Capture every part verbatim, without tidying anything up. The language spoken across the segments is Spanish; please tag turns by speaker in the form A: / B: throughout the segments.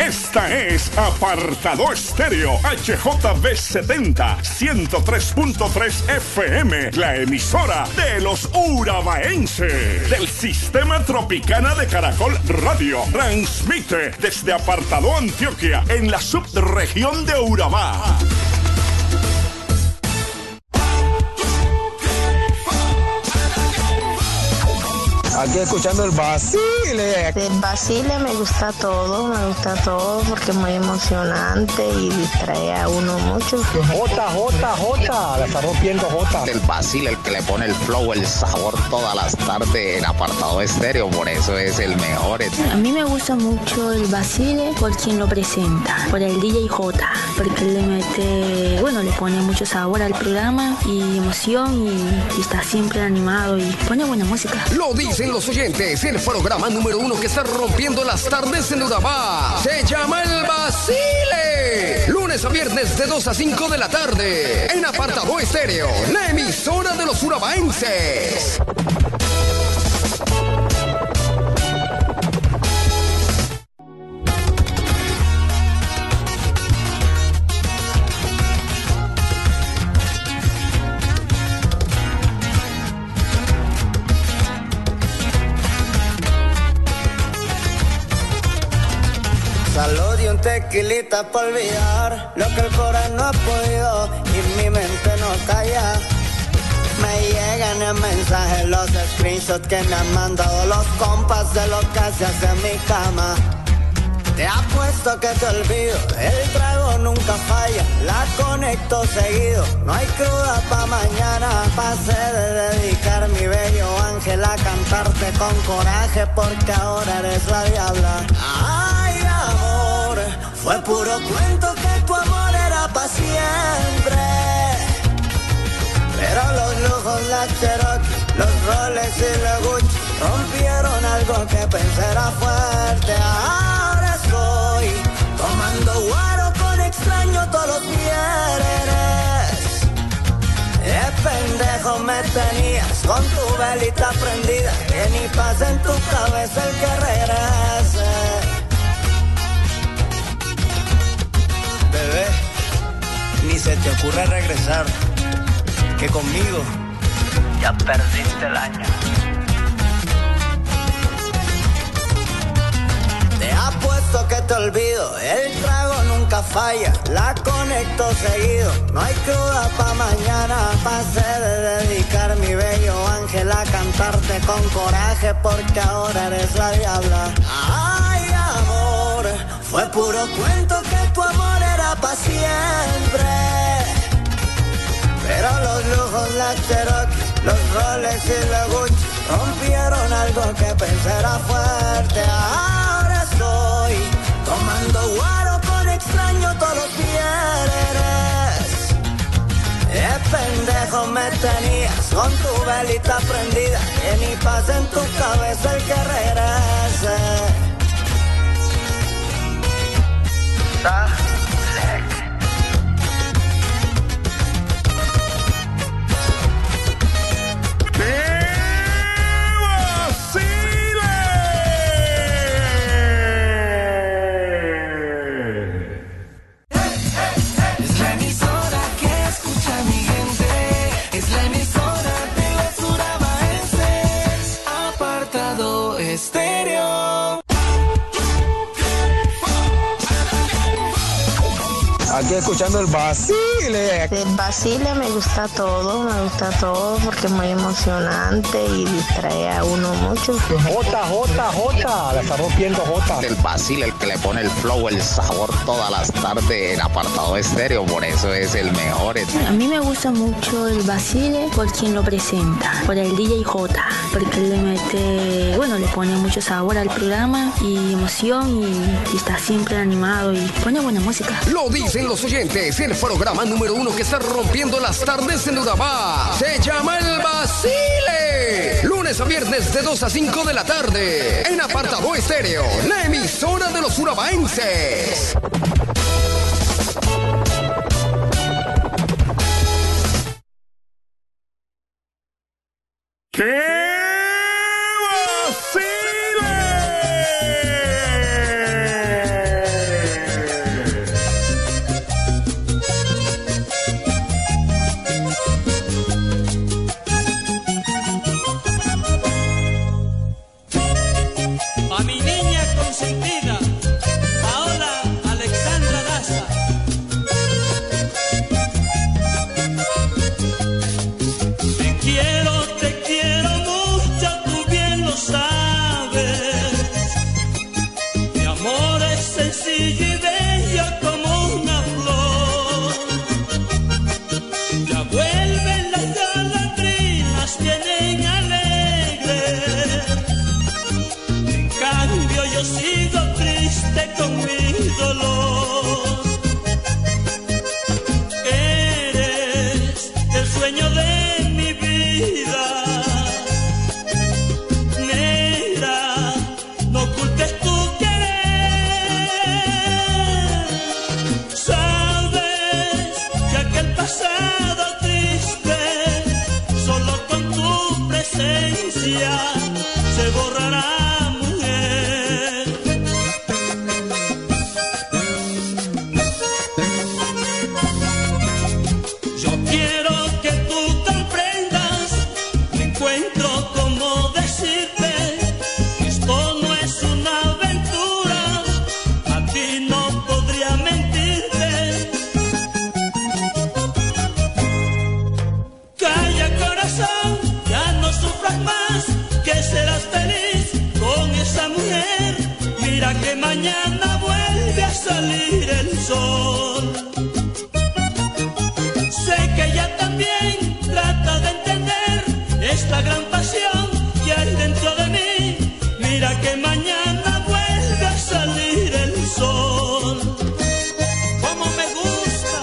A: Esta es Apartado Estéreo H J B setenta, ciento tres punto tres F M, la emisora de los urabaenses del Sistema Tropicana de Caracol Radio. Transmite desde Apartado Antioquia en la subregión de Urabá.
B: Aquí escuchando el Basile.
C: El Basile me gusta todo, me gusta todo porque es muy emocionante y distrae a uno mucho.
B: J, J, J, la está rompiendo J.
D: El Basile, el que le pone el flow, el sabor todas las tardes en Apartado Estéreo, por eso es el mejor.
E: A mí me gusta mucho el Basile por quien lo presenta, por el D J J, porque le mete, bueno, le pone mucho sabor al programa y emoción y, y está siempre animado y pone buena música.
F: Lo dicen los oyentes, el programa número uno que está rompiendo las tardes en Urabá se llama El Basile. Lunes a viernes de dos a cinco de la tarde en Apartado Estéreo, la emisora de los urabaenses.
G: Salud y un tequilita para olvidar lo que el corazón no ha podido y mi mente no calla. Me llegan en mensajes los screenshots que me han mandado los compas de lo que se hace en mi cama. Te apuesto que te olvido, el trago nunca falla, la conecto seguido, no hay cruda pa' mañana. Pasé de dedicar mi bello ángel a cantarte con coraje porque ahora eres la diabla. Ay, amor, fue puro cuento que tu amor era pa' siempre. Pero los lujos, la Cherokee, los Rolex y la Gucci rompieron algo que pensé era fuerte. Ahora estoy tomando guaro con extraño todos los viernes. De pendejo me tenías con tu velita prendida, que ni pasa en tu cabeza el que regrese. Bebé, ni se te ocurra regresar, que conmigo ya perdiste el año. Te apuesto que te olvido, el trago nunca falla, la conecto seguido, no hay cruda pa' mañana. Pasé de dedicar mi bello ángel a cantarte con coraje porque ahora eres la diabla. Ay, amor, fue puro cuento que tu amor era pa' siempre. Pero los lujos, la Cherokee, los Rolex y la Gucci rompieron algo que pensé era fuerte. Ahora estoy tomando guaro con extraño todos los viernes. De pendejo me tenías con tu velita prendida, que ni pasa en tu cabeza el que regrese.
B: Aquí escuchando el Basile.
C: El Basile me gusta todo, me gusta todo porque es muy emocionante y distrae a uno mucho.
B: J, J, J, la está rompiendo J.
D: El Basile, el que le pone el flow, el sabor todas las tardes en Apartado Estéreo, por eso es el mejor.
E: A mí me gusta mucho el Basile por quien lo presenta, por el D J J, porque le mete, bueno, le pone mucho sabor al programa y emoción y, y está siempre animado y pone buena música.
F: Lo dicen los oyentes, el programa número uno que está rompiendo las tardes en Urabá se llama El Basile. Lunes a viernes de dos a cinco de la tarde en Apartado Estéreo, la emisora de los urabaenses.
A: ¿Qué?
H: yo sigo triste con mi dolor. Eres el sueño de mi vida, negra, no ocultes tu querer. Sabes que aquel pasado triste, solo con tu presencia se borrará. Que mañana vuelve a salir el sol. Sé que ella también trata de entender esta gran pasión que hay dentro de mí. Mira que mañana vuelve a salir el sol. Como me gusta.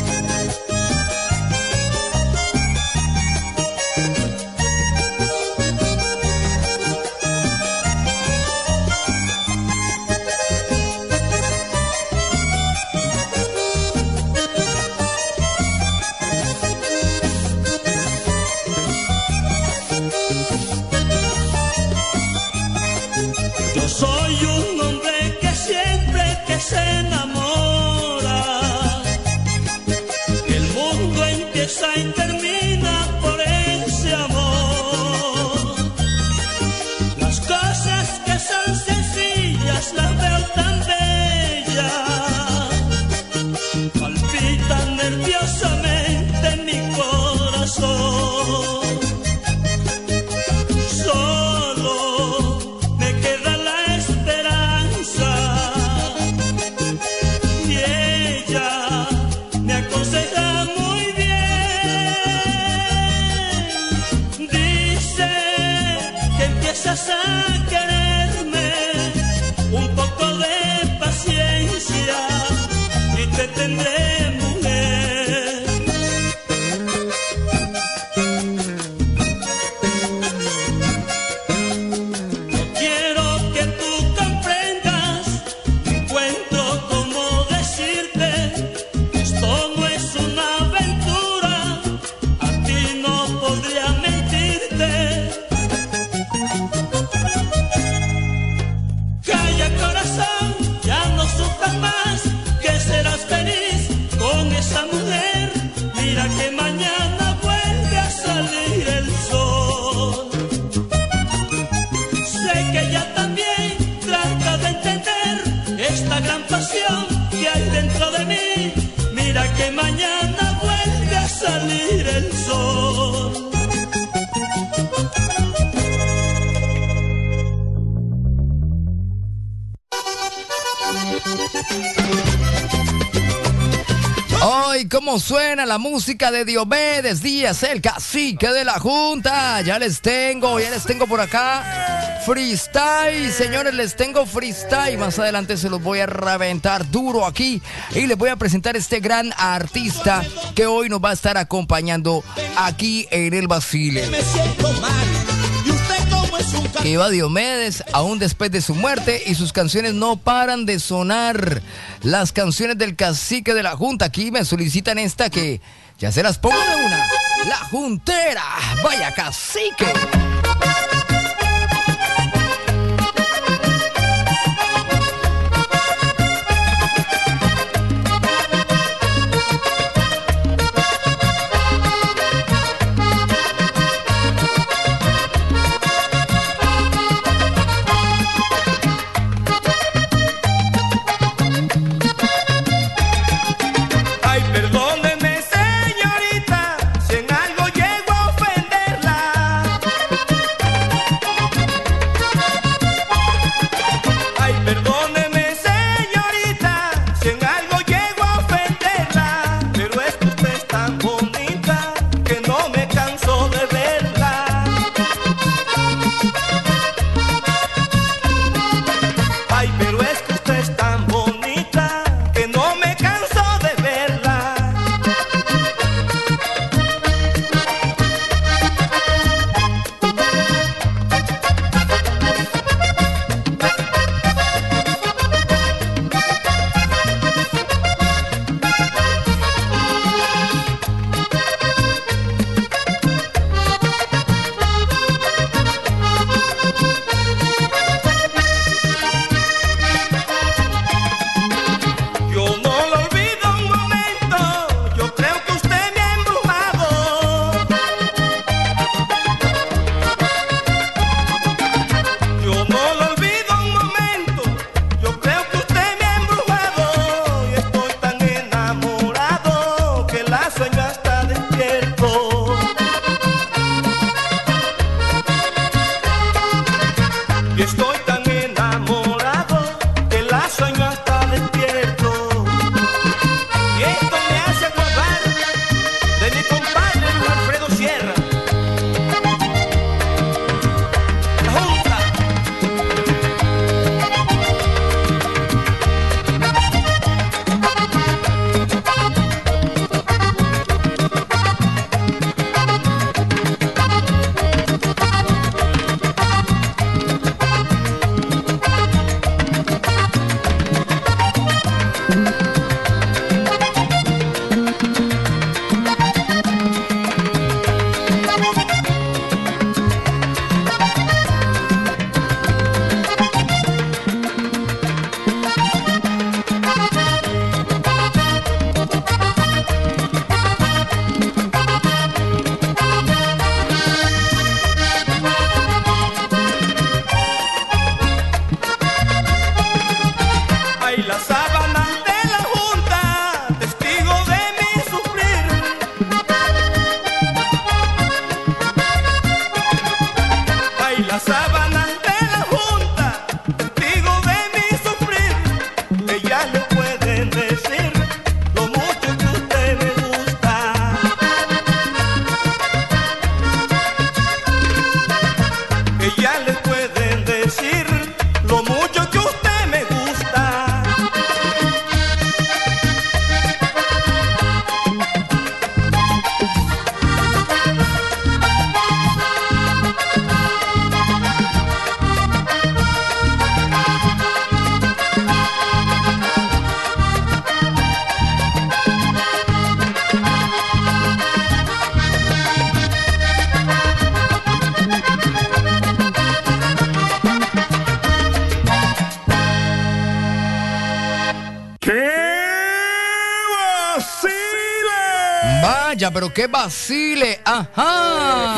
H: Soy un hombre que siempre que se enamora, el mundo empieza y termina por ese amor. Las cosas que son sencillas las veo tan bellas, palpitan nerviosamente mi corazón. A quererme, un poco de paciencia y te tendré, mujer. No quiero que tú comprendas, no encuentro cómo decirte, esto no es una aventura, a ti no podría mentirte. Ya no sufras más, que serás feliz con esa mujer. Mira que mañana vuelve a salir el sol. Sé que ella también trata de entender esta gran pasión que hay dentro de mí. Mira que mañana vuelve a salir el sol.
I: Hoy, ¿cómo suena la música de Diomedes Díaz, el cacique de la Junta? Ya les tengo, ya les tengo por acá freestyle, señores, les tengo freestyle. Más adelante se los voy a reventar duro aquí y les voy a presentar este gran artista que hoy nos va a estar acompañando aquí en el Basile. Que iba Diomedes aún después de su muerte y sus canciones no paran de sonar. Las canciones del cacique de la Junta. Aquí me solicitan esta que ya se las pongo de una. La Juntera. Vaya cacique.
H: Perdóneme, señorita, si en algo llego a ofenderla.
I: Vaya, pero qué vacile. Ajá.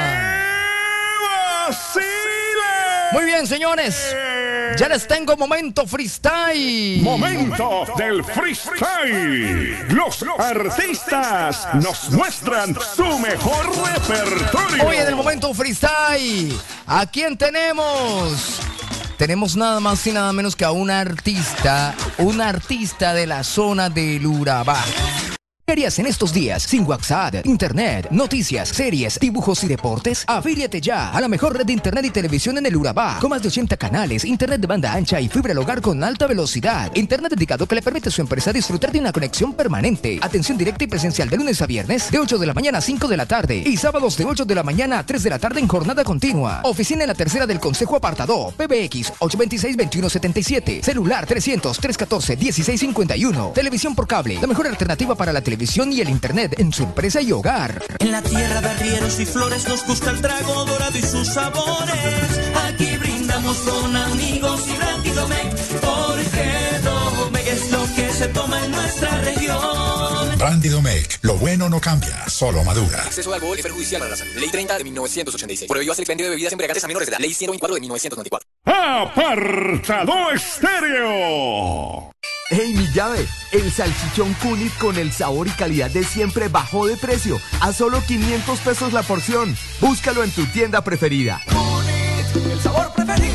A: ¡Qué vacile!
I: Muy bien, señores. Ya les tengo momento freestyle.
A: Momento del freestyle. Los artistas nos muestran su mejor repertorio.
I: Hoy en el momento freestyle, ¿a quién tenemos? Tenemos nada más y nada menos que a un artista, un artista de la zona del Urabá. ¿Qué harías en estos días sin WhatsApp, internet, noticias, series, dibujos y deportes? Afíliate ya a la mejor red de internet y televisión en el Urabá, con más de ochenta canales, internet de banda ancha y fibra al hogar con alta velocidad. Internet dedicado que le permite a su empresa disfrutar de una conexión permanente. Atención directa y presencial de lunes a viernes de ocho de la mañana a cinco de la tarde y sábados de ocho de la mañana a tres de la tarde en jornada continua. Oficina en la tercera del Consejo Apartado, P B X ocho dos seis, dos uno siete siete, celular trescientos, trescientos catorce, dieciséis cincuenta y uno. Televisión por cable, la mejor alternativa para la televisión y el internet en su empresa y hogar.
H: En la tierra de arrieros y flores nos gusta el trago dorado y sus sabores. Aquí brindamos con amigos y Brandidomec, porque Domec es lo que se toma en nuestra región.
J: Brandidomec, lo bueno no cambia, solo madura.
K: Exceso de alcohol es perjudicial para la salud. Ley treinta de mil novecientos ochenta y seis. Prohibido hacer expendio de bebidas embriagantes a menores de edad. Ley ciento veinticuatro de mil novecientos noventa y cuatro.
A: Apartado Estéreo.
L: ¡Hey, mi llave! El salchichón Cunit con el sabor y calidad de siempre bajó de precio a solo quinientos pesos la porción. Búscalo en tu tienda preferida.
H: Cunit, el sabor preferido.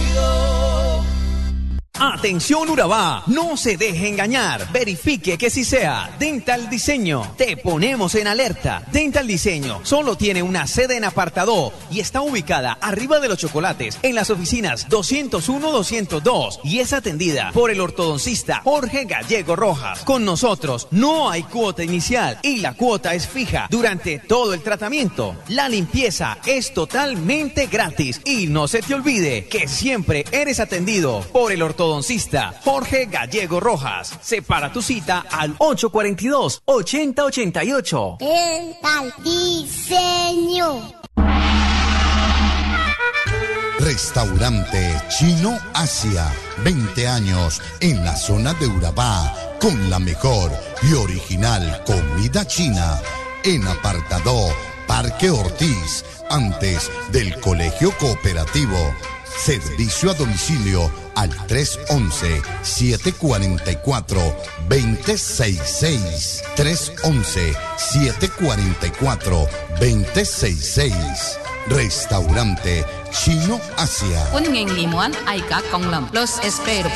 M: Atención Urabá, no se deje engañar, verifique que sí sea Dental Diseño, te ponemos en alerta. Dental Diseño solo tiene una sede en Apartadó y está ubicada arriba de los chocolates en las oficinas doscientos uno doscientos dos y es atendida por el ortodoncista Jorge Gallego Rojas. Con nosotros no hay cuota inicial y la cuota es fija durante todo el tratamiento. La limpieza es totalmente gratis y no se te olvide que siempre eres atendido por el ortodoncista Jorge Gallego Rojas. Separa tu cita al ocho cuarenta y dos, ochenta ochenta y ocho.
N: Dental Diseño.
O: Restaurante Chino Asia, veinte años en la zona de Urabá, con la mejor y original comida china. En Apartadó, Parque Ortiz, antes del Colegio Cooperativo. Servicio a domicilio al tres once, siete cuatro cuatro, dos cero seis seis. tres once, siete cuatro cuatro, dos cero seis seis. Restaurante Chino Asia.
P: Los espero.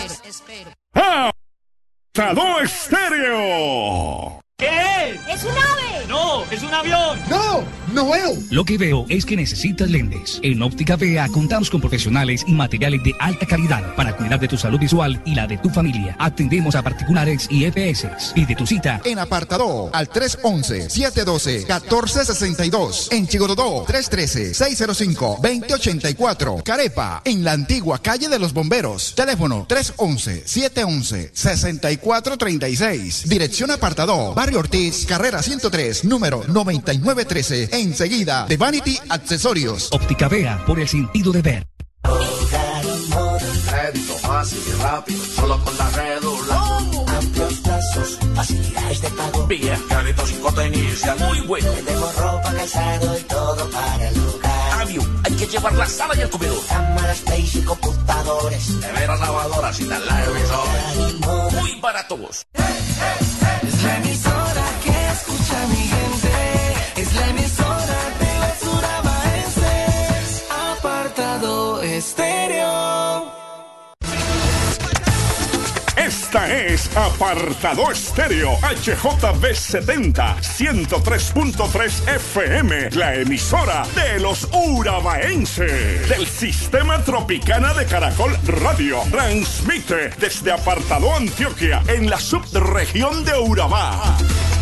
A: Apartado Estéreo.
H: ¿Qué es?
N: ¡Es un ave!
H: No, es un avión.
B: No, no veo.
Q: Lo que veo es que necesitas lentes. En Óptica V A contamos con profesionales y materiales de alta calidad para cuidar de tu salud visual y la de tu familia. Atendemos a particulares y E P S. Pide tu cita
R: en Apartadó al tres once, siete doce, catorce sesenta y dos. En Chigorodó, tres trece, seis cero cinco, veinte ochenta y cuatro. Carepa, en la antigua calle de los Bomberos. Teléfono tres once, siete once, sesenta y cuatro treinta y seis. Dirección Apartadó, Barrio Ortiz, carrera ciento tres, número noventa y nueve trece. Enseguida de Vanity Accesorios.
Q: Óptica V A, por el sentido de ver.
S: Crédito fácil y rápido, solo con la cédula. Amplios plazos, facilidades de pago. Bien, crédito sin costo inicial, muy bueno. Tenemos ropa, calzado y todo para el hogar. Avión, hay que llevar la sala y el comedor. Cámaras, plays y computadores. Neveras, lavadoras y televisores. Muy baratos. Hey, hey, hey. Es la emisora que escucha mi gente. Es la emisora de los urabaenses. Apartado Estéreo.
A: Esta es Apartado Estéreo H J B setenta, ciento tres punto tres F M, la emisora de los urabaenses del Sistema Tropicana de Caracol Radio. Transmite desde Apartado Antioquia en la subregión de Urabá.